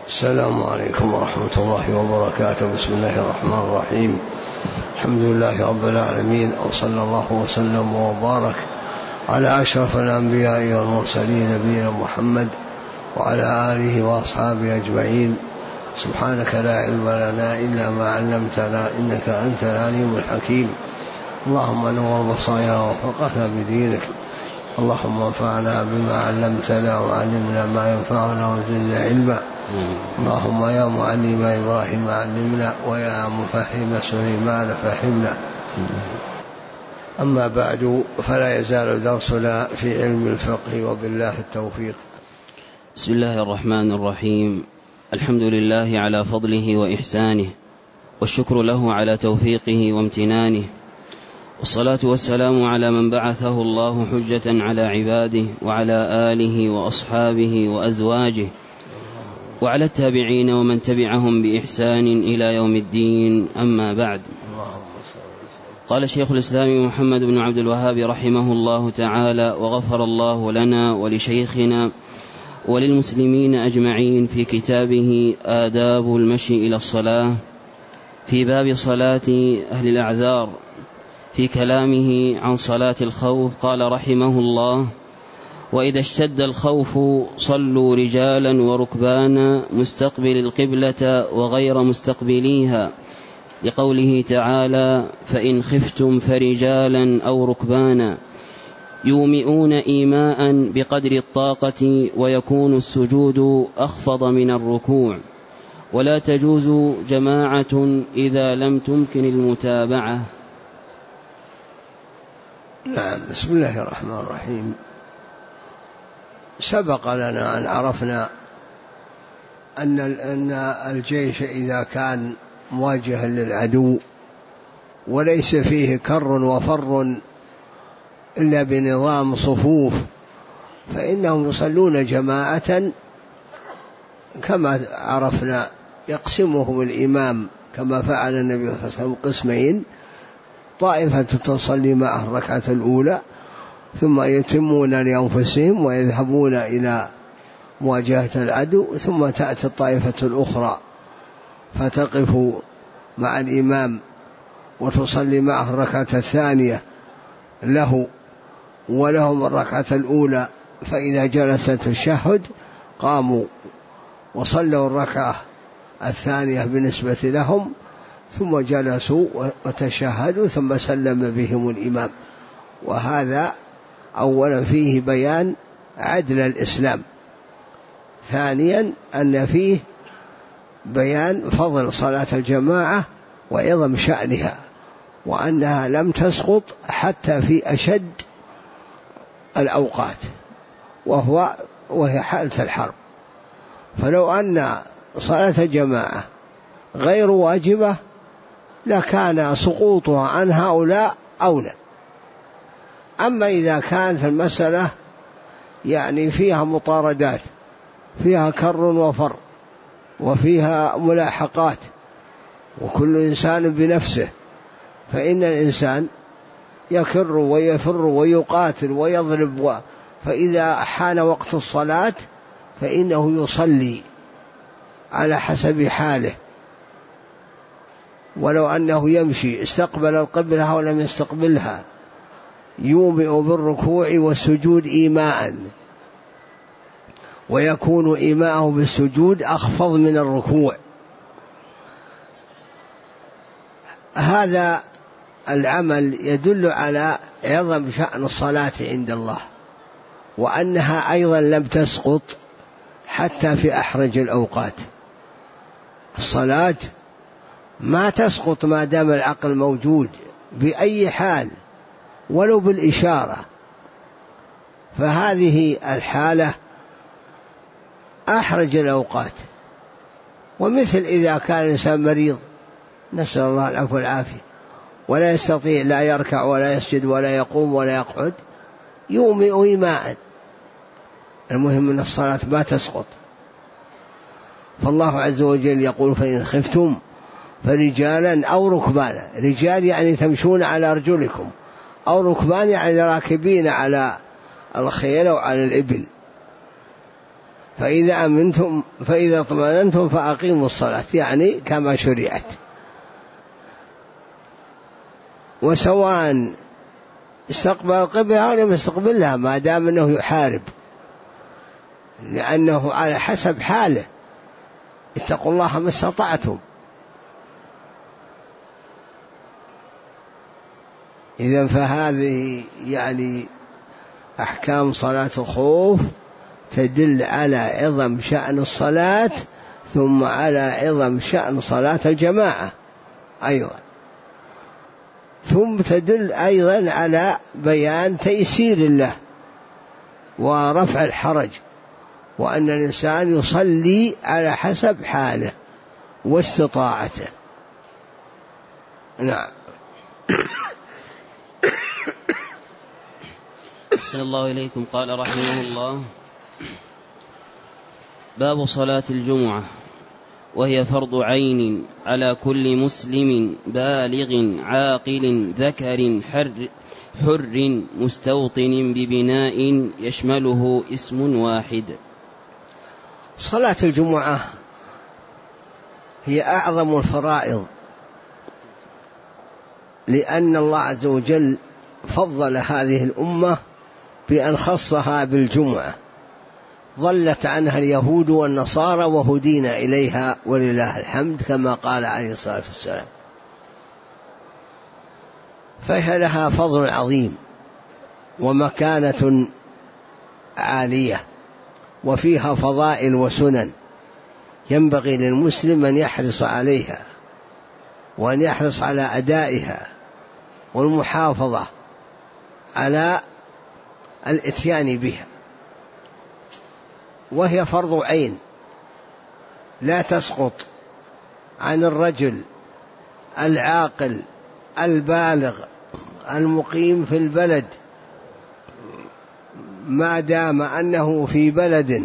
السلام عليكم ورحمة الله وبركاته. بسم الله الرحمن الرحيم. الحمد لله رب العالمين، وصلى الله وسلم وبارك على أشرف الأنبياء والمرسلين نبينا محمد وعلى آله وأصحابه أجمعين. سبحانك لا علم لنا إلا ما علمتنا إنك أنت العليم الحكيم. اللهم نور بصائرنا وفقهنا بدينك. اللهم انفعنا بما علمتنا وعلمنا ما ينفعنا وزدنا علما. اللهم يا معلم إبراهيم علمنا ويا مفهم سليمان فهمنا. أما بعد، فلا يزال درسنا في علم الفقه وبالله التوفيق. بسم الله الرحمن الرحيم. الحمد لله على فضله وإحسانه، والشكر له على توفيقه وامتنانه، والصلاة والسلام على من بعثه الله حجة على عباده وعلى آله وأصحابه وأزواجه وعلى التابعين ومن تبعهم بإحسان إلى يوم الدين. أما بعد، قال شيخ الإسلام محمد بن عبد الوهاب رحمه الله تعالى وغفر الله لنا ولشيخنا وللمسلمين أجمعين في كتابه آداب المشي إلى الصلاة في باب صلاة أهل الأعذار، في كلامه عن صلاة الخوف قال رحمه الله: وإذا اشتد الخوف صلوا رجالا وركبانا مستقبل القبلة وغير مستقبليها، لقوله تعالى: فإن خفتم فرجالا أو ركبانا، يومئون إيماء بقدر الطاقة، ويكون السجود أخفض من الركوع، ولا تجوز جماعة إذا لم تمكن المتابعة. نعم. بسم الله الرحمن الرحيم. سبق لنا أن عرفنا أن الجيش إذا كان مواجها للعدو وليس فيه كر وفر إلا بنظام صفوف، فإنهم يصلون جماعة كما عرفنا، يقسمهم الإمام كما فعل النبي صلى الله عليه وسلم قسمين: طائفة تصلي معه الركعة الأولى ثم يتمون لأنفسهم ويذهبون إلى مواجهة العدو، ثم تأتي الطائفة الأخرى فتقف مع الإمام وتصلي معه الركعة الثانية له ولهم الركعة الأولى، فإذا جلست التشهد قاموا وصلوا الركعة الثانية بالنسبة لهم، ثم جلسوا وتشهدوا ثم سلم بهم الإمام. وهذا أولا فيه بيان عدل الإسلام، ثانيا أن فيه بيان فضل صلاة الجماعة وعظم شأنها، وأنها لم تسقط حتى في أشد الأوقات وهي حالة الحرب. فلو أن صلاة الجماعة غير واجبة لكان سقوطها عن هؤلاء أولى. أما إذا كانت المسألة يعني فيها مطاردات، فيها كر وفر، وفيها ملاحقات، وكل إنسان بنفسه، فإن الإنسان يكر ويفر ويقاتل ويضرب، فإذا حان وقت الصلاة فإنه يصلي على حسب حاله، ولو أنه يمشي استقبل القبلة أو لم يستقبلها، يومئ بالركوع والسجود إيماء، ويكون إيماءه بالسجود أخفض من الركوع. هذا العمل يدل على عظم شأن الصلاة عند الله، وأنها أيضا لم تسقط حتى في أحرج الأوقات. الصلاة ما تسقط ما دام العقل موجود بأي حال ولو بالإشارة، فهذه الحالة أحرج الأوقات. ومثل إذا كان الإنسان مريض، نسأل الله العفو والعافية، ولا يستطيع لا يركع ولا يسجد ولا يقوم ولا يقعد، يومئ إيماء. المهم أن الصلاة ما تسقط. فالله عز وجل يقول: فإن خفتم فرجالا أو ركبانا. رجال يعني تمشون على أرجلكم، أو ركبان يعني راكبين على الخيل أو على الإبل. فإذا اطمأننتم فأقيموا الصلاة، يعني كما شرعت. وسواء استقبل القبلة أو لم يستقبلها ما دام أنه يحارب، لأنه على حسب حاله. اتقوا الله ما استطعتم. إذن فهذه يعني أحكام صلاة الخوف تدل على عظم شأن الصلاة، ثم على عظم شأن صلاة الجماعة أيضا، ثم تدل أيضا على بيان تيسير الله ورفع الحرج، وأن الإنسان يصلي على حسب حاله واستطاعته. نعم. أحسن الله إليكم. قال رحمه الله: باب صلاة الجمعة، وهي فرض عين على كل مسلم بالغ عاقل ذكر حر مستوطن ببناء يشمله اسم واحد. صلاة الجمعة هي أعظم الفرائض، لأن الله عز وجل فضل هذه الأمة بأن خصها بالجمعة، ضلت عنها اليهود والنصارى وهدينا إليها ولله الحمد، كما قال عليه الصلاة والسلام. فهي لها فضل عظيم ومكانة عالية، وفيها فضائل وسنن ينبغي للمسلم أن يحرص عليها، وأن يحرص على أدائها والمحافظة على الإتيان بها. وهي فرض عين لا تسقط عن الرجل العاقل البالغ المقيم في البلد، ما دام أنه في بلد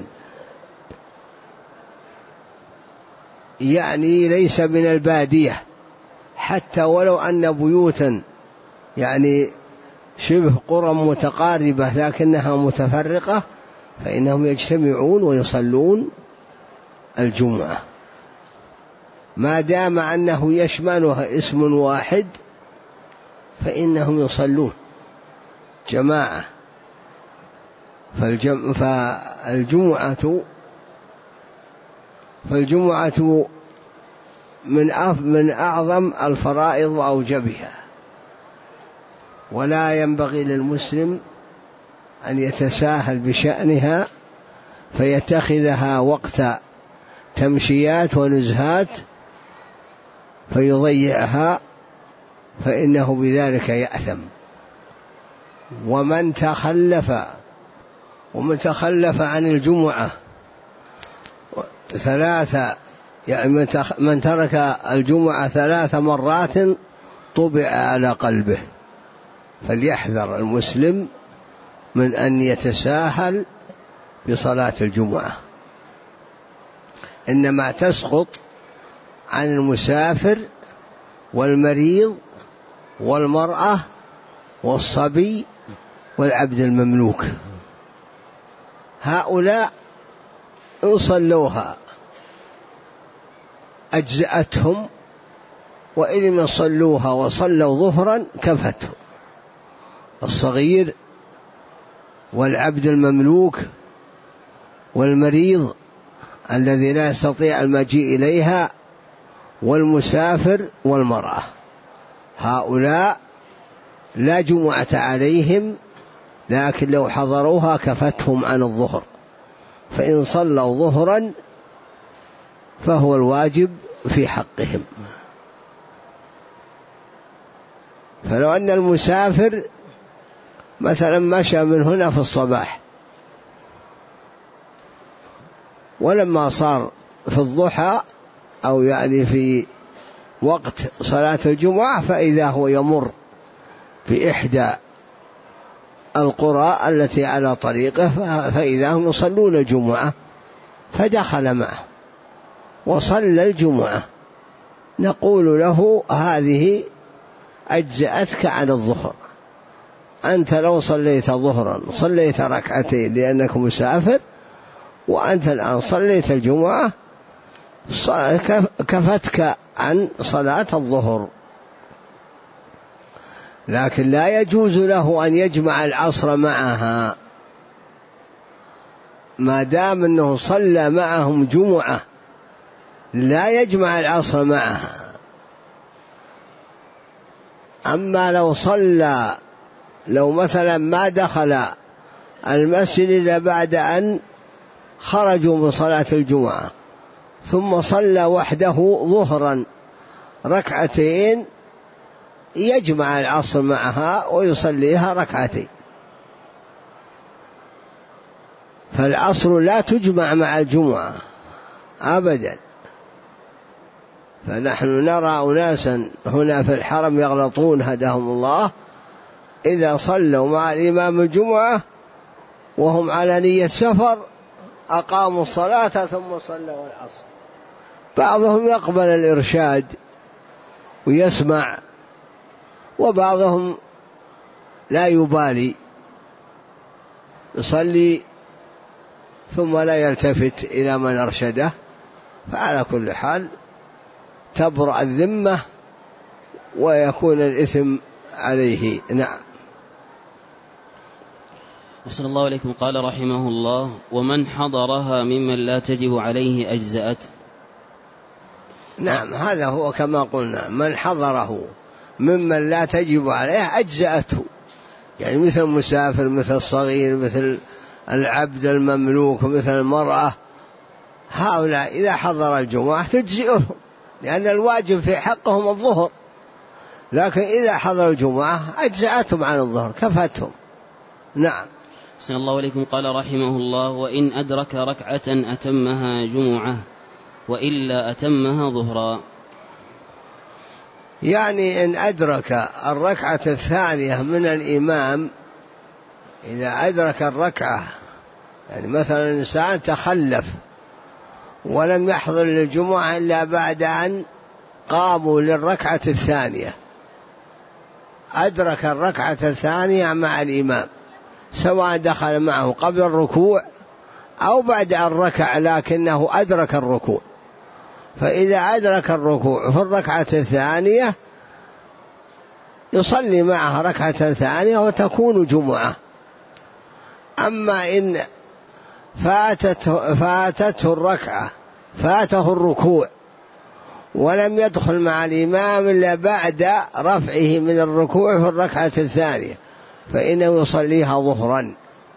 يعني ليس من البادية، حتى ولو أن بيوتا يعني شبه قرى متقاربة لكنها متفرقة، فإنهم يجتمعون ويصلون الجمعة ما دام أنه يشملها اسم واحد، فإنهم يصلون جماعة. فالجمعة من أعظم الفرائض وأوجبها، ولا ينبغي للمسلم أن يتساهل بشأنها فيتخذها وقت تمشيات ونزهات فيضيعها، فإنه بذلك يأثم. ومن تخلف عن الجمعة يعني من ترك الجمعة 3 مرات طبع على قلبه. فليحذر المسلم من أن يتساهل بصلاة الجمعة، إنما تسقط عن المسافر والمريض والمرأة والصبي والعبد المملوك. هؤلاء إن صلوها أجزأتهم، وإن لم يصلوها وصلوا ظهرا كفتهم. الصغير والعبد المملوك والمريض الذي لا يستطيع المجيء إليها والمسافر والمرأة، هؤلاء لا جمعة عليهم، لكن لو حضروها كفتهم عن الظهر، فإن صلوا ظهرا فهو الواجب في حقهم. فلو أن المسافر مثلا مشى من هنا في الصباح، ولما صار في الضحى أو يعني في وقت صلاة الجمعة فإذا هو يمر بإحدى القرى التي على طريقه، فإذا هم يصلون الجمعة فدخل معه وصلى الجمعة، نقول له هذه أجزأتك عن الظهر. أنت لو صليت ظهرا صليت ركعتين لأنك مسافر، وأنت الآن صليت الجمعة كفتك عن صلاة الظهر. لكن لا يجوز له أن يجمع العصر معها ما دام أنه صلى معهم جمعة، لا يجمع العصر معها. أما لو مثلا ما دخل المسجد إلا بعد أن خرجوا من صلاة الجمعة ثم صلى وحده ظهرا ركعتين، يجمع العصر معها ويصليها ركعتين. فالعصر لا تجمع مع الجمعة أبدا. فنحن نرى أناسا هنا في الحرم يغلطون هداهم الله، إذا صلوا مع الإمام الجمعة وهم على نية سفر أقاموا الصلاة ثم صلوا العصر. بعضهم يقبل الإرشاد ويسمع، وبعضهم لا يبالي يصلي ثم لا يلتفت إلى من أرشده. فعلى كل حال تبرأ الذمة ويكون الإثم عليه. نعم. أحسن الله عليكم. قال رحمه الله: ومن حضرها ممن لا تجب عليه أجزأت. نعم، هذا هو كما قلنا، من حضره ممن لا تجب عليه أجزأته، يعني مثل المسافر، مثل الصغير، مثل العبد المملوك، مثل المرأة، هؤلاء إذا حضر الجمعة تجزئهم، لأن الواجب في حقهم الظهر. لكن إذا حضر الجمعة أجزأتهم عن الظهر، كفتهم. نعم. أحسن الله عليكم. قال رحمه الله: وإن أدرك ركعة أتمها جمعة وإلا أتمها ظهرا. يعني إن أدرك الركعة الثانية من الإمام، إذا أدرك الركعة، يعني مثلا إنسان تخلف ولم يحضر للجمعة إلا بعد أن قاموا للركعة الثانية، أدرك الركعة الثانية مع الإمام، سواء دخل معه قبل الركوع أو بعد أن ركع لكنه أدرك الركوع. فإذا أدرك الركوع في الركعة الثانية يصلي معها ركعة ثانية وتكون جمعة. أما إن فاتته الركعة، فاته الركوع ولم يدخل مع الإمام إلا بعد رفعه من الركوع في الركعة الثانية، فإنه يصليها ظهرا،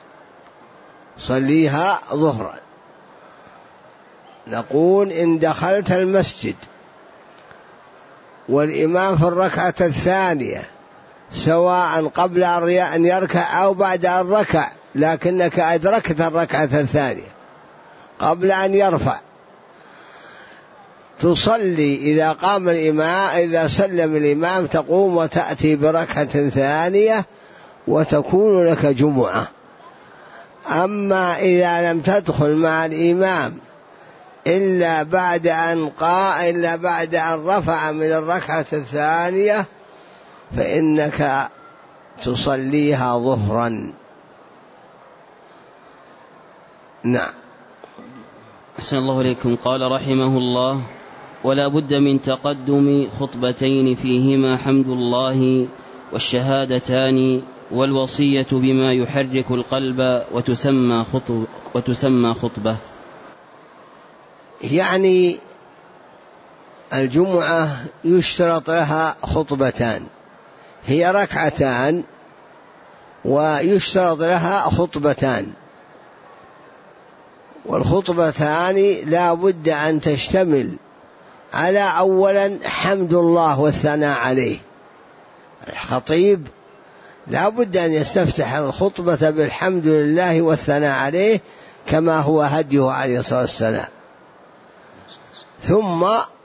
صليها ظهرا. نقول إن دخلت المسجد والإمام في الركعة الثانية، سواء قبل أن يركع أو بعد أن ركع، لكنك أدركت الركعة الثانية قبل أن يرفع، تصلي إذا قام الإمام، إذا سلم الإمام تقوم وتأتي بركعة ثانية وتكون لك جمعة. أما إذا لم تدخل مع الإمام إلا بعد أن رفع من الركعة الثانية فإنك تصليها ظهرا. نعم. أحسن الله إليكم. قال رحمه الله: ولا بد من تقدم خطبتين فيهما حمد الله والشهادتان والوصية بما يحرك القلب وتسمى خطبة. يعني الجمعة يشترط لها خطبتان، هي ركعتان ويشترط لها خطبتان، والخطبتان لا بد أن تشتمل على أولا حمد الله والثناء عليه. الخطيب لا بد أن يستفتح الخطبة بالحمد لله والثناء عليه كما هو هديه عليه الصلاة والسلام، ثم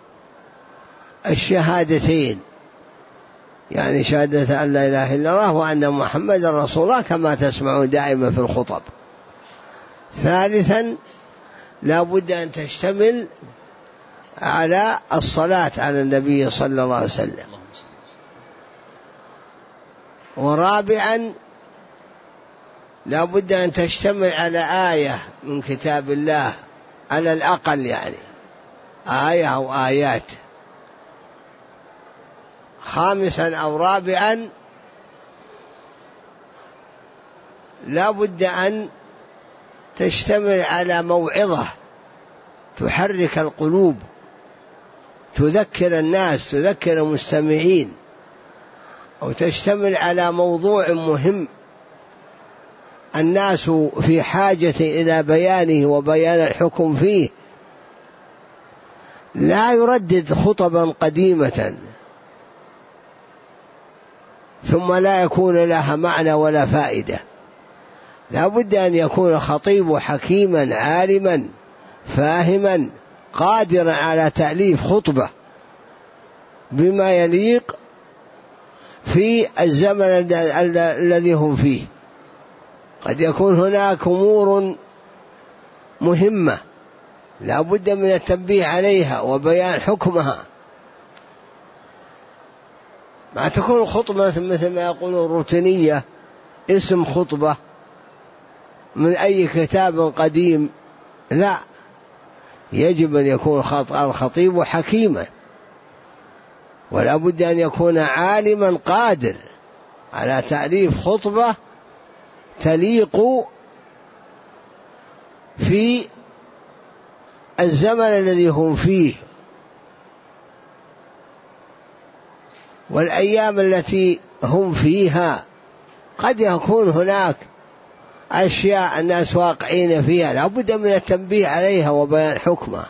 الشهادتين، يعني شهادة أن لا إله إلا الله وأن محمد رسول الله كما تسمعون دائما في الخطب. ثالثا لا بد أن تشتمل على الصلاة على النبي صلى الله عليه وسلم. ورابعا لا بد أن تشتمل على آية من كتاب الله على الأقل، يعني آية أو آيات. خامسا أو رابعا لا بد أن تشتمل على موعظة تحرك القلوب، تذكر الناس، تذكر المستمعين، أو تشتمل على موضوع مهم الناس في حاجة إلى بيانه وبيان الحكم فيه. لا يردد خطبا قديمة ثم لا يكون لها معنى ولا فائدة. لا بد أن يكون الخطيب حكيما عالما فاهما قادرا على تأليف خطبة بما يليق في الزمن الذي هم فيه. قد يكون هناك أمور مهمة لا بد من التنبيه عليها وبيان حكمها. ما تكون خطبة مثل ما يقولون روتينية، اسم خطبة من أي كتاب قديم. لا، يجب أن يكون الخطيب حكيما، ولا بد أن يكون عالما قادر على تأليف خطبة تليق في الزمن الذي هم فيه والأيام التي هم فيها. قد يكون هناك أشياء الناس واقعين فيها لا بد من التنبيه عليها وبيان حكمها.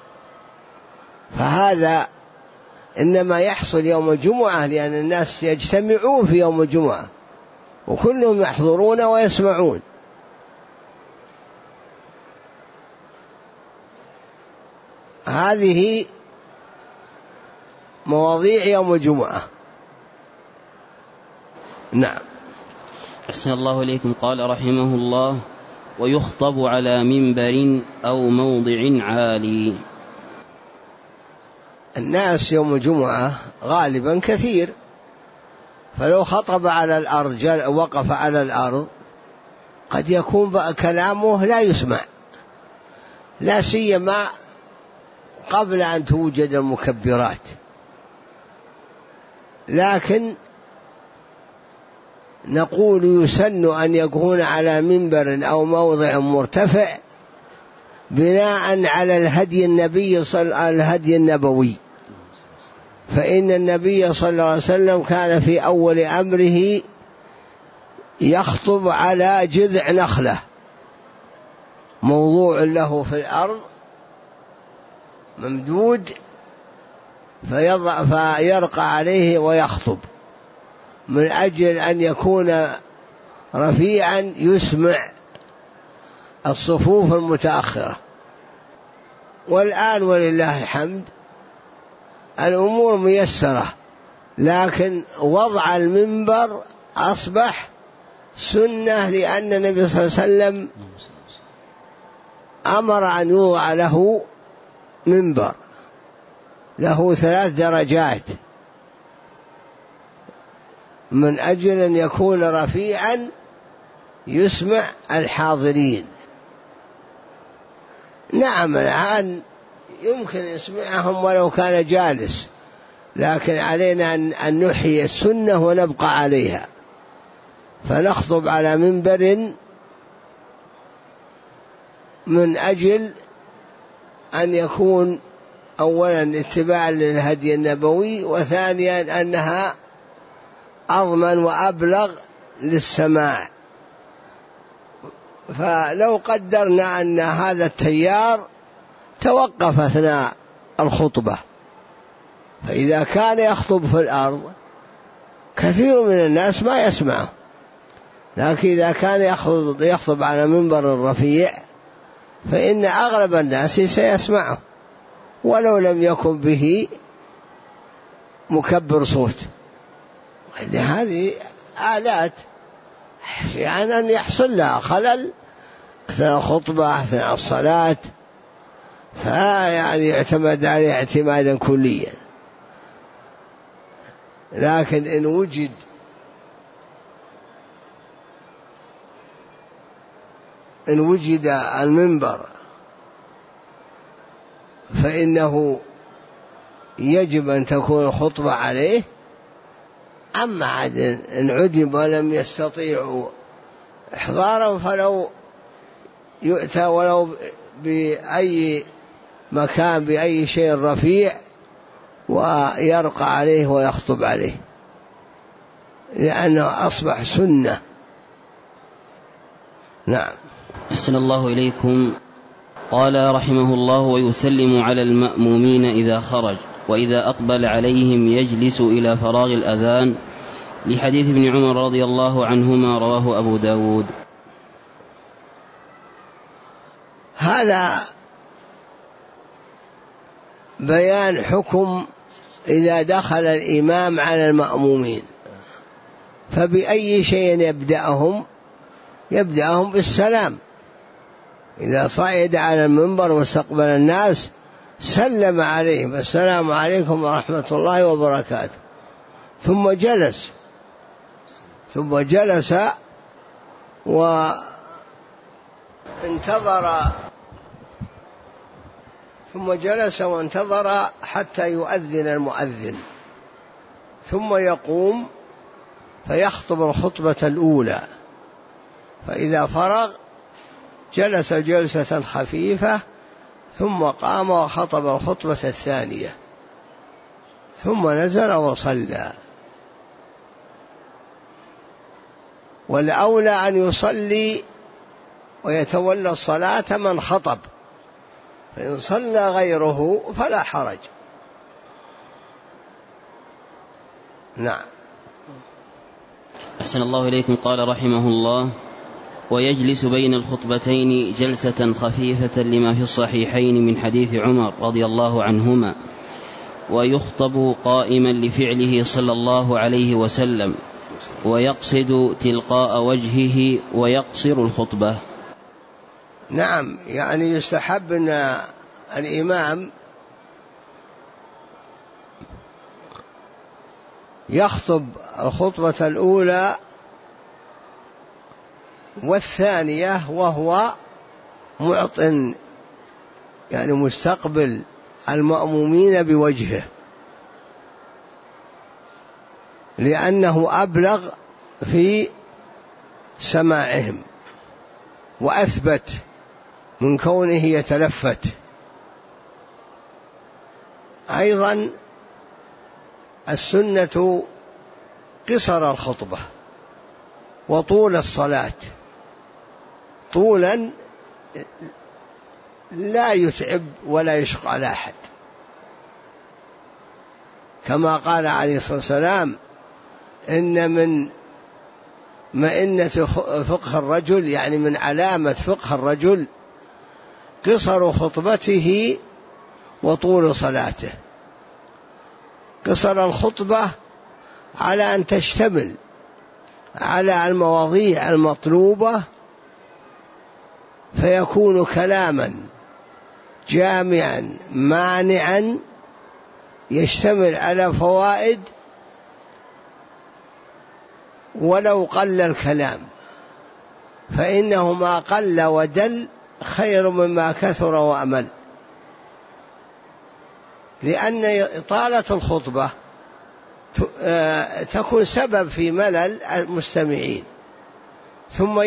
فهذا إنما يحصل يوم الجمعة، لأن الناس يجتمعون في يوم الجمعة وكلهم يحضرون ويسمعون. هذه مواضيع يوم الجمعة. نعم. أحسن الله إليكم. قال رحمه الله: ويخطب على منبر أو موضع عالي. الناس يوم الجمعة غالبا كثير، فلو خطب على الأرض وقف على الأرض قد يكون كلامه لا يسمع، لا سيما قبل أن توجد المكبرات. لكن نقول يسن أن يكون على منبر أو موضع مرتفع بناء على الهدي النبوي، فإن النبي صلى الله عليه وسلم كان في أول أمره يخطب على جذع نخلة موضوع له في الأرض ممدود، فيرقى عليه ويخطب من أجل أن يكون رفيعا يسمع الصفوف المتأخرة. والآن ولله الحمد الأمور ميسرة، لكن وضع المنبر أصبح سنة، لأن النبي صلى الله عليه وسلم أمر أن يوضع له منبر له 3 درجات من أجل أن يكون رفيعا يسمع الحاضرين. نعم الآن يمكن يسمعهم ولو كان جالس، لكن علينا أن نحيي السنة ونبقى عليها، فنخطب على منبر من أجل أن يكون أولا اتباعا للهدي النبوي، وثانيا أنها أضمن وأبلغ للسماع. فلو قدرنا أن هذا التيار توقف أثناء الخطبة، فإذا كان يخطب في الأرض كثير من الناس ما يسمعه، لكن إذا كان يخطب على منبر رفيع فإن أغلب الناس سيسمعه ولو لم يكن به مكبر صوت. هذه آلات أحيانا يعني يحصل لها خلل أثناء الخطبة أثناء الصلاة، فيعني يعتمد عليه اعتمادا كليا. لكن إن وجد إن وجد المنبر فإنه يجب أن تكون الخطبة عليه. أما عاد إن عدم ولم يستطيعوا إحضاره فلو يؤتى ولو بأي مكان بأي شيء رفيع ويرقى عليه ويخطب عليه، لأنه أصبح سنة. نعم. أحسن الله إليكم. قال رحمه الله: ويسلم على المأمومين إذا خرج، وإذا أقبل عليهم يجلس إلى فراغ الأذان، لحديث ابن عمر رضي الله عنهما رواه أبو داود. هذا بيان حكم إذا دخل الإمام على المأمومين، فبأي شيء يبدأهم بالسلام. إذا صعد على المنبر واستقبل الناس سلم عليهم: السلام عليكم ورحمة الله وبركاته. ثم جلس وانتظر حتى يؤذن المؤذن، ثم يقوم فيخطب الخطبة الأولى، فإذا فرغ جلس جلسة خفيفة، ثم قام وخطب الخطبة الثانية، ثم نزل وصلى. والأولى أن يصلي ويتولى الصلاة من خطب، فإن صلى غيره فلا حرج. نعم. أحسن الله إليكم. قال رحمه الله: ويجلس بين الخطبتين جلسة خفيفة، لما في الصحيحين من حديث عمر رضي الله عنهما، ويخطب قائما لفعله صلى الله عليه وسلم، ويقصد تلقاء وجهه ويقصر الخطبة. نعم، يعني يستحب أن الإمام يخطب الخطبة الأولى والثانية وهو معطٍ، يعني مستقبل المأمومين بوجهه، لأنه أبلغ في سماعهم وأثبت من كونه يتلفت. أيضا السنة قصر الخطبة وطول الصلاة، طولا لا يتعب ولا يشق على أحد، كما قال عليه الصلاة والسلام: إن من مئنة فقه الرجل، يعني من علامة فقه الرجل قصر خطبته وطول صلاته. قصر الخطبة على أن تشتمل على المواضيع المطلوبة، فيكون كلاما جامعا مانعا يشتمل على فوائد ولو قل الكلام، فإنه ما قل ودل خير مما كثر وأمل، لأن إطالة الخطبة تكون سبب في ملل المستمعين، ثم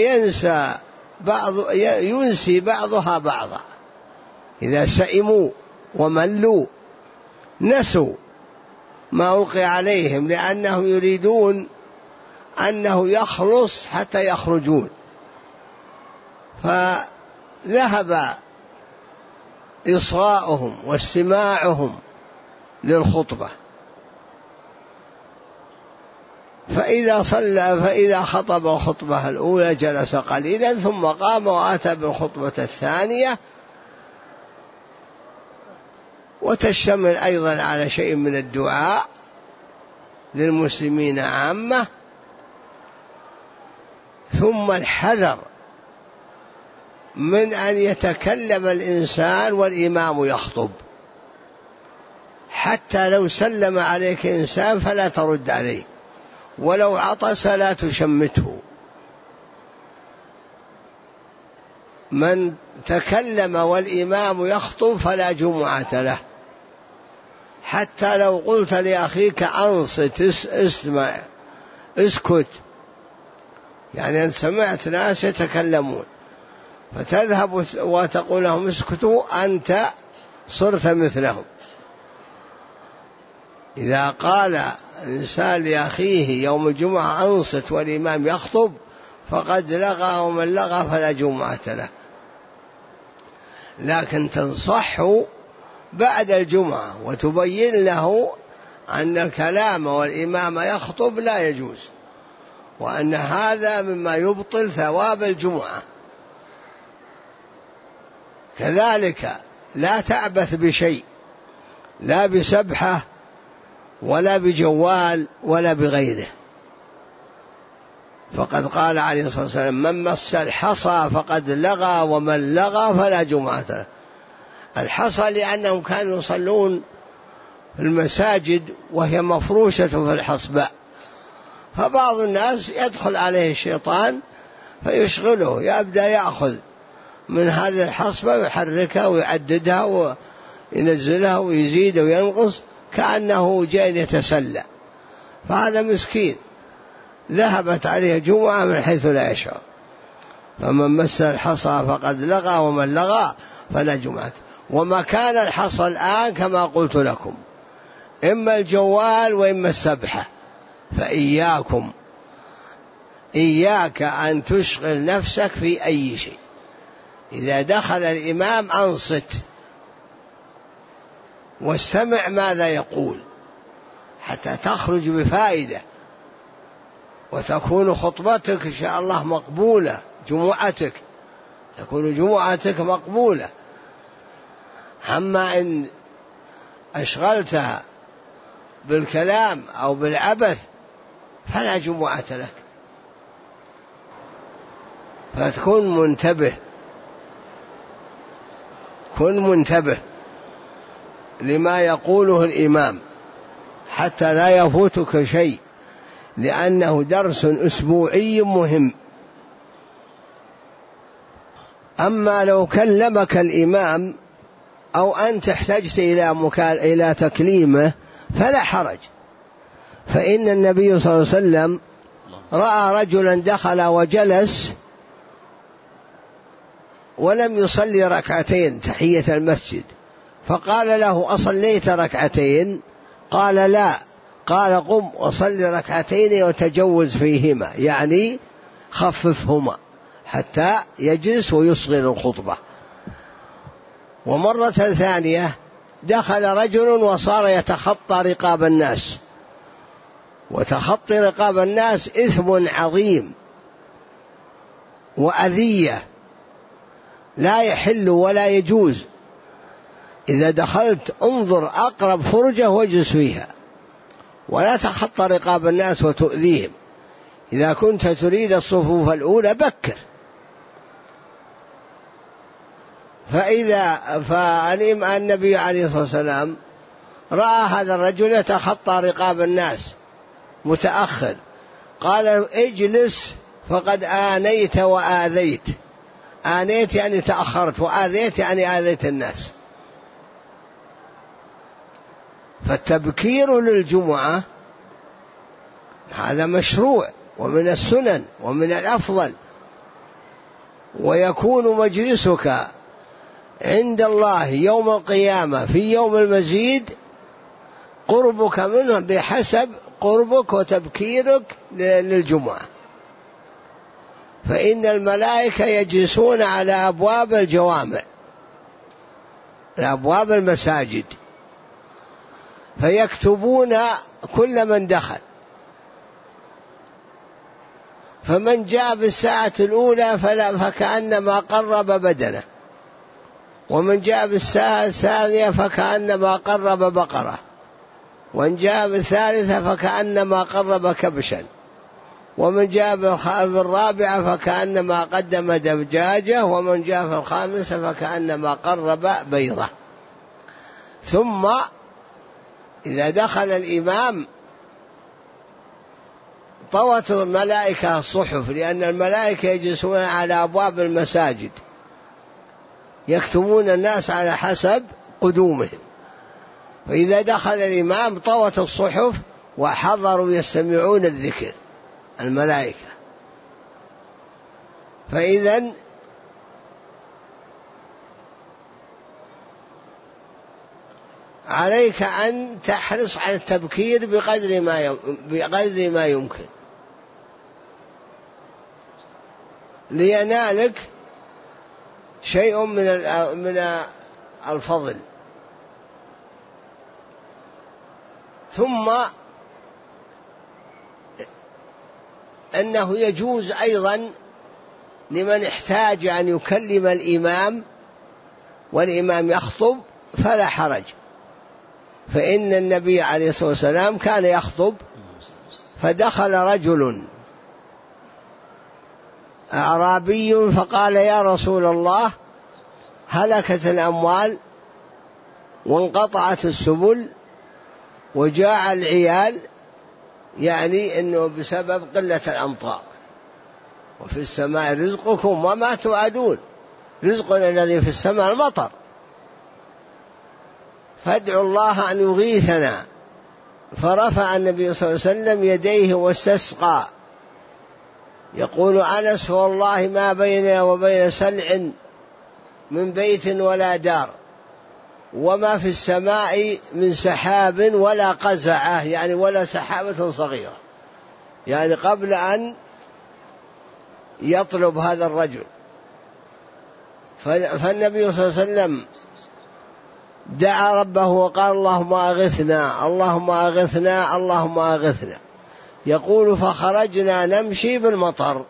ينسي بعضها بعضا. إذا سئموا وملوا نسوا ما ألقي عليهم، لأنهم يريدون أنه يخلص حتى يخرجون، فذهب إصغاؤهم واستماعهم للخطبة. فإذا خطب الخطبة الأولى جلس قليلا، ثم قام وأتى بالخطبة الثانية، وتشتمل أيضا على شيء من الدعاء للمسلمين عامة. ثم الحذر من أن يتكلم الإنسان والإمام يخطب، حتى لو سلم عليك إنسان فلا ترد عليه، ولو عطس لا تشمته. من تكلم والإمام يخطب فلا جمعة له، حتى لو قلت لأخيك أنصت اسمع اسكت، يعني أن سمعت ناس يتكلمون فتذهب وتقول لهم اسكتوا، أنت صرت مثلهم. إذا قال الإنسان لأخيه يوم الجمعة أنصت والإمام يخطب فقد لغى، ومن لغى فلا جمعة له. لكن تنصحه بعد الجمعة وتبين له أن الكلام والإمام يخطب لا يجوز، وأن هذا مما يبطل ثواب الجمعة. كذلك لا تعبث بشيء، لا بسبحة ولا بجوال ولا بغيره، فقد قال عليه الصلاة والسلام من مس الحصى فقد لغى، ومن لغى فلا جمعة له. الحصى لأنهم كانوا يصلون في المساجد وهي مفروشة في الحصباء، فبعض الناس يدخل عليه الشيطان فيشغله، يبدأ يأخذ من هذه الحصبة ويحركها ويعددها وينزلها ويزيد وينقص كأنه جاء يتسلى، فهذا مسكين ذهبت عليه جمعة من حيث لا يشعر. فمن مس الحصى فقد لغى، ومن لغى فلا جمعة. وما كان الحصى الآن كما قلت لكم إما الجوال وإما السبحة، فإياكم إياك أن تشغل نفسك في أي شيء. إذا دخل الإمام أنصت واستمع ماذا يقول حتى تخرج بفائدة، وتكون خطبتك إن شاء الله مقبولة، جمعتك تكون جمعتك مقبولة. أما إن أشغلتها بالكلام أو بالعبث فلا جمعة لك، فتكون منتبه، كن منتبه لما يقوله الإمام حتى لا يفوتك شيء، لأنه درس أسبوعي مهم. أما لو كلمك الإمام أو أنت احتجت إلى تكليمه فلا حرج، فإن النبي صلى الله عليه وسلم رأى رجلا دخل وجلس ولم يصلي ركعتين تحية المسجد، فقال له أصليت ركعتين؟ قال لا. قال قم وصلي ركعتين وتجوز فيهما، يعني خففهما حتى يجلس ويصغر الخطبة. ومرة ثانية دخل رجل وصار يتخطى رقاب الناس، وتخطي رقاب الناس إثم عظيم وأذية لا يحل ولا يجوز. إذا دخلت انظر أقرب فرجة واجلس فيها، ولا تخطى رقاب الناس وتؤذيهم. إذا كنت تريد الصفوف الأولى بكر. فالنبي عليه الصلاة والسلام رأى هذا الرجل يتخطى رقاب الناس متأخر، قال اجلس فقد آنيت وآذيت. آنيت يعني تأخرت، وآذيت يعني آذيت الناس. فالتبكير للجمعة هذا مشروع ومن السنن ومن الأفضل، ويكون مجلسك عند الله يوم القيامة في يوم المزيد قربك منه بحسب قربك وتبكيرك للجمعة. فإن الملائكة يجلسون على أبواب الجوامع، على أبواب المساجد، فيكتبون كل من دخل. فمن جاء بالساعة الأولى فكأنما قرب بدنه، ومن جاء بالساعة الثانية فكأنما قرب بقرة، ومن جاء بالثالثة فكأنما قرب كبشا، ومن جاء بالرابعة فكأنما قدم دجاجة، ومن جاء في الخامسة فكأنما قرب بيضة. ثم إذا دخل الإمام طوت الملائكة الصحف، لأن الملائكة يجلسون على أبواب المساجد يكتبون الناس على حسب قدومهم، فإذا دخل الإمام طوت الصحف وحضروا يستمعون الذكر الملائكة. فإذا عليك أن تحرص على التبكير بقدر ما يمكن لينالك شيء من الفضل. ثم أنه يجوز أيضا لمن احتاج أن يكلم الإمام والإمام يخطب فلا حرج، فإن النبي عليه الصلاة والسلام كان يخطب فدخل رجل أعرابي فقال: يا رسول الله، هلكت الأموال وانقطعت السبل وجاع العيال، يعني أنه بسبب قلة الأمطار، وفي السماء رزقكم وما توعدون، رزقنا الذي في السماء المطر، فادعوا الله أن يغيثنا. فرفع النبي صلى الله عليه وسلم يديه واستسقى، يقول أنس: والله ما بيننا وبين سلع من بيت ولا دار، وما في السماء من سحاب ولا قزعة، يعني ولا سحابة صغيرة، يعني قبل أن يطلب هذا الرجل. فالنبي صلى الله عليه وسلم دعا ربه وقال: اللهم أغثنا، اللهم أغثنا، اللهم أغثنا. يقول: فخرجنا نمشي بالمطر.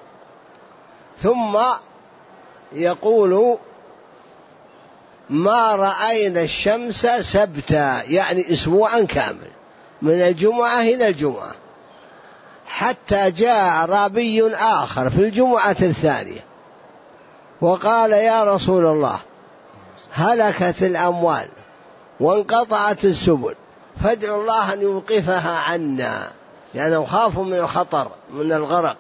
ثم يقول: ما رأينا الشمس سبتا، يعني أسبوعا كامل من الجمعة إلى الجمعة، حتى جاء أعرابي آخر في الجمعة الثانية وقال: يا رسول الله، هلكت الأموال وانقطعت السبل، فادعوا الله أن يوقفها عنا، لأنهم خافوا من الخطر من الغرق.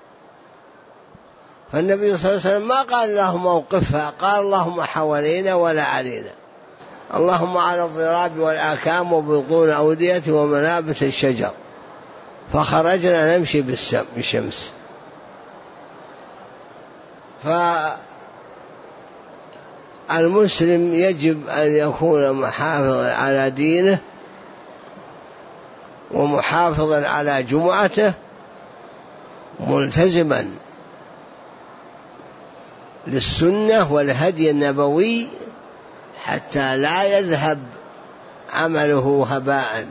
فالنبي صلى الله عليه وسلم ما قال اللهم اوقفها، قال: اللهم حوالينا ولا علينا، اللهم على الضراب والآكام وبطون أودية ومنابت الشجر. فخرجنا نمشي بالشمس. فالمسلم يجب أن يكون محافظا على دينه ومحافظا على جمعته، ملتزما للسنة والهدي النبوي حتى لا يذهب عمله هباء.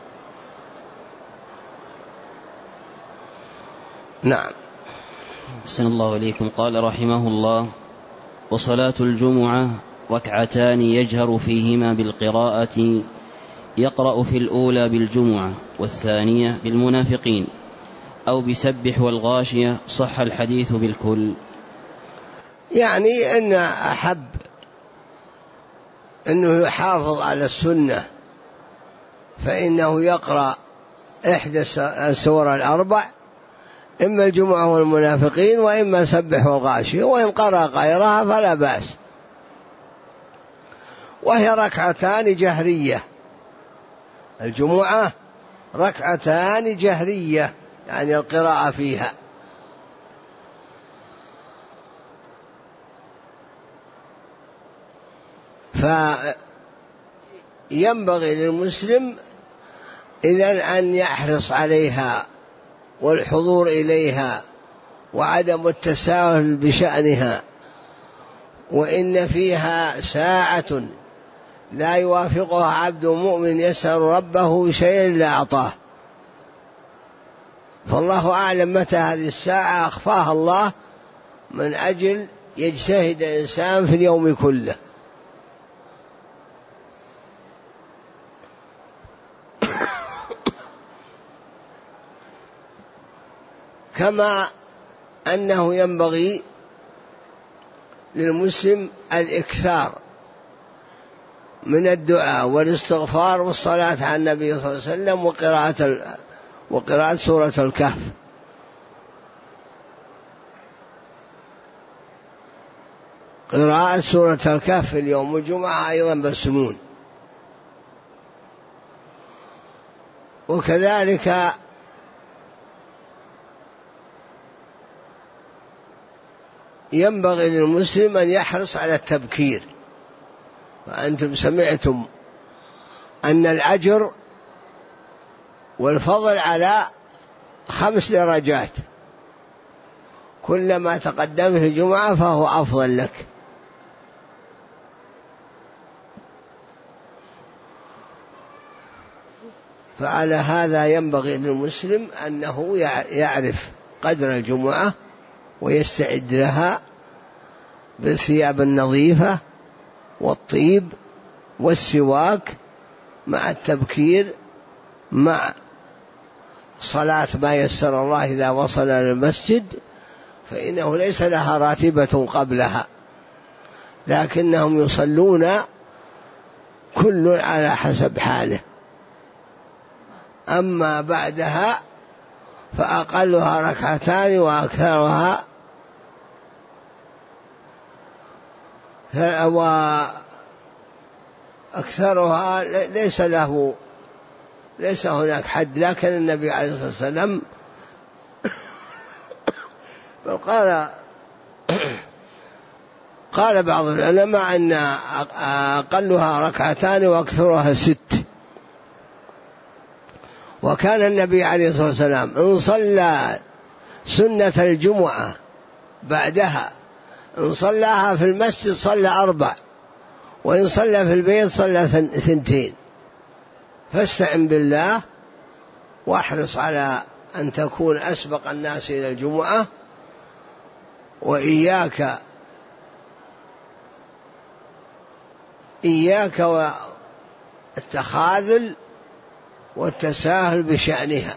نعم. أحسن الله إليكم. قال رحمه الله: وصلاة الجمعة ركعتان يجهر فيهما بالقراءة، يقرأ في الأولى بالجمعة والثانية بالمنافقين أو بسبح والغاشية، صح الحديث بالكل. يعني أن أحب أنه يحافظ على السنة، فإنه يقرأ إحدى السور الأربع، إما الجمعة والمنافقين وإما سبح والغاشية، وإن قرأ غيرها فلا بأس. وهي ركعتان جهرية، الجمعة ركعتان جهرية، يعني القراءة فيها. فينبغي للمسلم إذن أن يحرص عليها والحضور إليها وعدم التساهل بشأنها، وإن فيها ساعة لا يوافقها عبد مؤمن يسأل ربه شيئا إلا أعطاه، فالله أعلم متى هذه الساعة أخفاها الله من أجل يجتهد الإنسان في اليوم كله. كما أنه ينبغي للمسلم الإكثار من الدعاء والاستغفار والصلاة على النبي صلى الله عليه وسلم وقراءة سورة الكهف. قراءة سورة الكهف اليوم الجمعة أيضا بالسنون. وكذلك ينبغي للمسلم أن يحرص على التبكير. وأنتم سمعتم أن الأجر والفضل على 5 درجات، كلما تقدم في الجمعة فهو أفضل لك. فعلى هذا ينبغي للمسلم أنه يعرف قدر الجمعة ويستعد لها بالثياب النظيفة والطيب والسواك مع التبكير، مع صلاة ما يسر الله إذا وصل للمسجد، فإنه ليس لها راتبة قبلها، لكنهم يصلون كل على حسب حاله. أما بعدها فأقلها 2 وأكثرها ليس هناك حد. لكن النبي عليه الصلاة والسلام قال بعض العلماء أن أقلها 2 وأكثرها 6. وكان النبي عليه الصلاة والسلام إن صلى سنة الجمعة بعدها، إن صلىها في المسجد صلى 4، وإن صلى في البيت صلى 2. فاستعن بالله واحرص على أن تكون أسبق الناس إلى الجمعة، وإياك والتخاذل والتساهل بشأنها.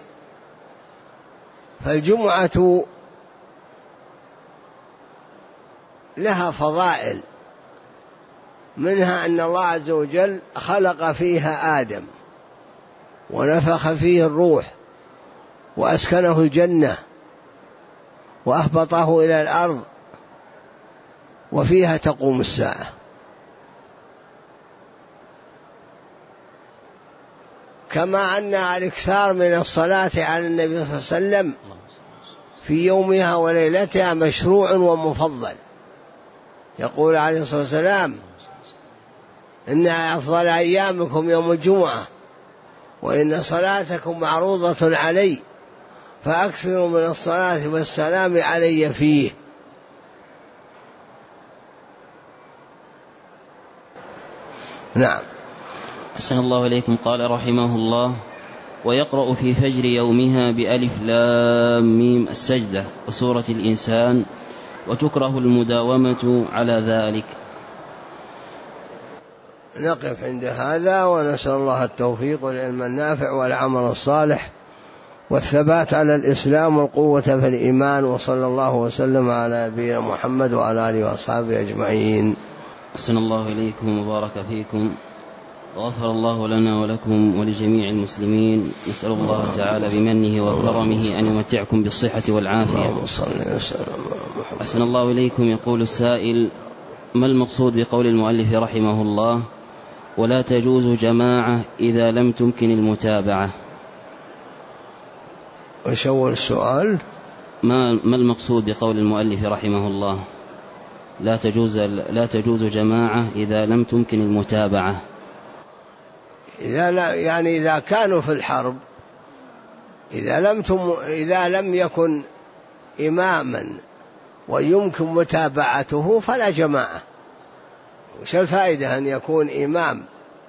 فالجمعة لها فضائل، منها أن الله عز وجل خلق فيها آدم ونفخ فيه الروح وأسكنه الجنة وأهبطه إلى الأرض، وفيها تقوم الساعة. كما أن الإكثار من الصلاة على النبي صلى الله عليه وسلم في يومها وليلتها مشروع ومفضل. يقول عليه الصلاة والسلام: إن أفضل أيامكم يوم الجمعة، وإن صلاتكم معروضة علي، فأكثروا من الصلاة والسلام علي فيه. نعم. أحسن الله إليكم. قال رحمه الله: ويقرأ في فجر يومها بألف لام ميم السجدة وسورة الإنسان، وتكره المداومة على ذلك. نقف عند هذا، ونسأل الله التوفيق والعلم النافع والعمل الصالح والثبات على الإسلام والقوة في الإيمان، وصلى الله وسلم على نبينا محمد وعلى آله وأصحابه أجمعين. أحسن الله إليكم وبارك فيكم، وغفر الله لنا ولكم ولجميع المسلمين. نسأل الله تعالى بمنه وكرمه أن يمتعكم بالصحة والعافية. أحسن الله إليكم. يقول السائل: ما المقصود بقول المؤلف رحمه الله: ولا تجوز جماعة إذا لم تمكن المتابعة؟ وش أول السؤال؟ ما المقصود بقول المؤلف رحمه الله: لا تجوز جماعة إذا لم تمكن المتابعة؟ إذا كانوا في الحرب، إذا لم يكن إماما ويمكن متابعته فلا جماعة. وش الفائدة أن يكون إمام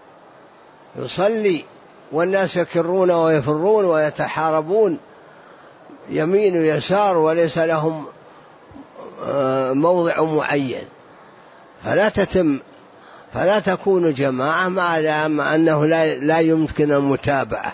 يصلي والناس يكرون ويفرون ويتحاربون يمين ويسار وليس لهم موضع معين، فلا تكون جماعة ما دام أنه لا يمكن المتابعة.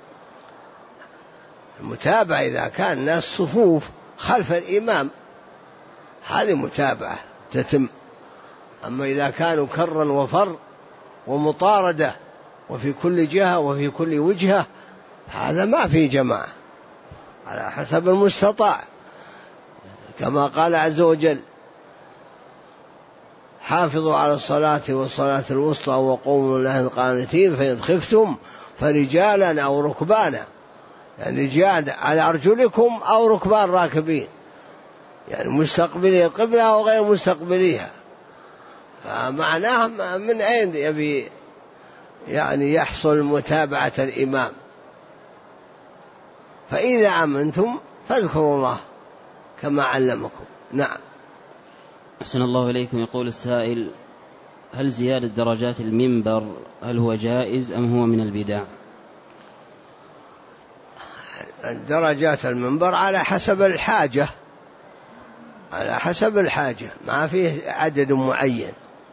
المتابعة إذا كان الناس صفوف خلف الإمام هذه متابعة تتم. أما إذا كانوا كرا وفر ومطاردة وفي كل جهة وفي كل وجهة، هذا ما في جماعة، على حسب المستطاع. كما قال عز وجل: حافظوا على الصلاة والصلاة الوسطى وقوموا لله قانتين، فإن خفتم فرجالا أو ركبانا، يعني رجال على أرجلكم أو ركبان راكبين، يعني مستقبلي القبلة وغير مستقبليها. فمعناه من أين يبي يعني يحصل متابعة الإمام؟ فإذا أمنتم فاذكروا الله كما علمكم. نعم. أحسن الله إليكم. يقول السائل: هل زيادة درجات المنبر هل هو جائز أم هو من البدع؟ درجات المنبر على حسب الحاجة، على حسب الحاجة، ما فيه عدد معين،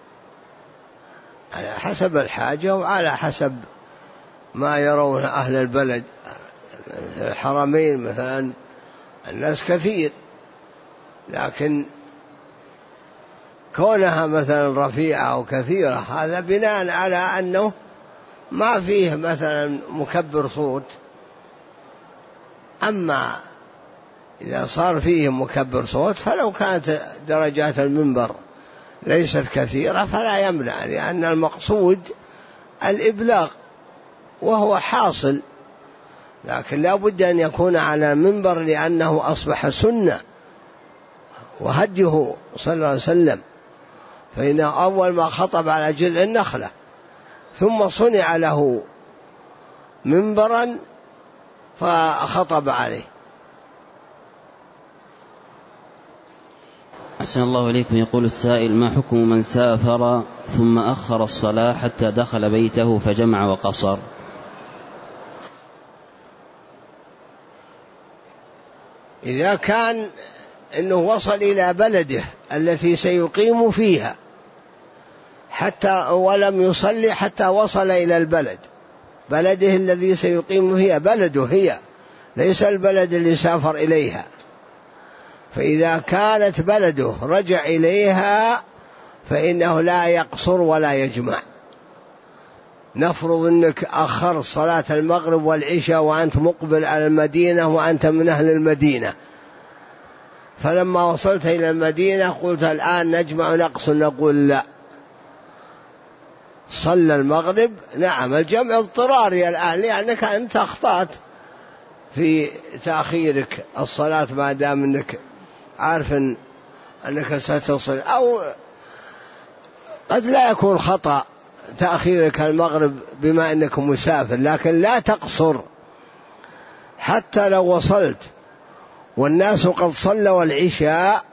على حسب الحاجة وعلى حسب ما يرون أهل البلد. الحرمين مثلا الناس كثير، لكن كونها مثلا رفيعة أو كثيرة هذا بناء على أنه ما فيه مثلا مكبر صوت. أما إذا صار فيه مكبر صوت فلو كانت درجات المنبر ليست كثيرة فلا يمنع، لأن المقصود الإبلاغ وهو حاصل، لكن لا بد أن يكون على المنبر لأنه أصبح سنة وهديه صلى الله عليه وسلم، فإنه أول ما خطب على جذع النخلة ثم صنع له منبرا فخطب عليه. أحسن الله إليكم. يقول السائل: ما حكم من سافر ثم أخر الصلاة حتى دخل بيته فجمع وقصر؟ إذا كان إنه وصل إلى بلده التي سيقيم فيها حتى ولم يصلي حتى وصل إلى البلد، بلده الذي سيقيم فيها بلده هي، ليس البلد اللي سافر إليها، فإذا كانت بلده رجع إليها فإنه لا يقصر ولا يجمع. نفرض أنك أخر صلاة المغرب والعشاء وأنت مقبل على المدينة وأنت من أهل المدينة، فلما وصلت إلى المدينة قلت الآن نجمع ونقصر، نقول لا، صلى المغرب. نعم الجمع اضطراري الآن لأنك أنت أخطأت في تأخيرك الصلاة ما دام أنك عارف أنك ستصل، أو قد لا يكون خطأ تأخيرك المغرب بما أنك مسافر، لكن لا تقصر حتى لو وصلت والناس قد صلوا العشاء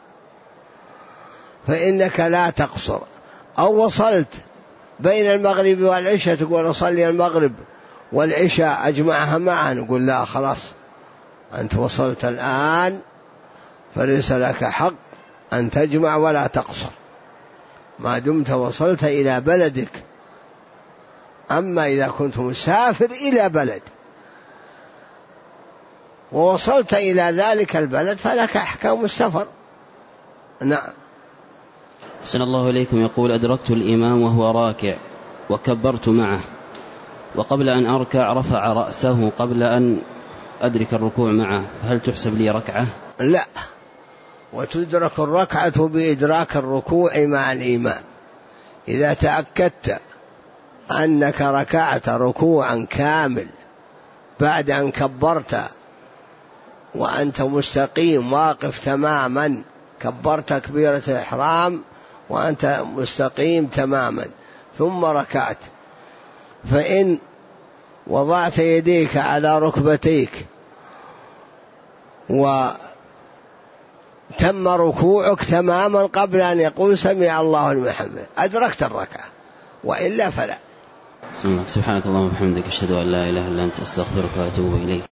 فإنك لا تقصر، أو وصلت بين المغرب والعشاء تقول أصلي المغرب والعشاء أجمعها معا، نقول لا خلاص أنت وصلت الآن فليس لك حق أن تجمع ولا تقصر ما دمت وصلت إلى بلدك. أما إذا كنت مسافر إلى بلد ووصلت إلى ذلك البلد فلك أحكام السفر. نعم. أحسن الله إليكم. يقول: أدركت الإمام وهو راكع وكبرت معه، وقبل أن أركع رفع رأسه قبل أن أدرك الركوع معه، فهل تحسب لي ركعة؟ لا، وتدرك الركعة بإدراك الركوع مع الإمام. إذا تأكدت أنك ركعت ركوعا كامل بعد أن كبرت وأنت مستقيم واقف تماما، كبرت تكبيرة الإحرام وأنت مستقيم تماما ثم ركعت، فإن وضعت يديك على ركبتيك وتم ركوعك تماما قبل أن يقول سمع الله لمن حمده أدركت الركعة، وإلا فلا. سبحانك اللهم وبحمدك، أشهد أن لا إله إلا أنت، أستغفرك وأتوب إليك.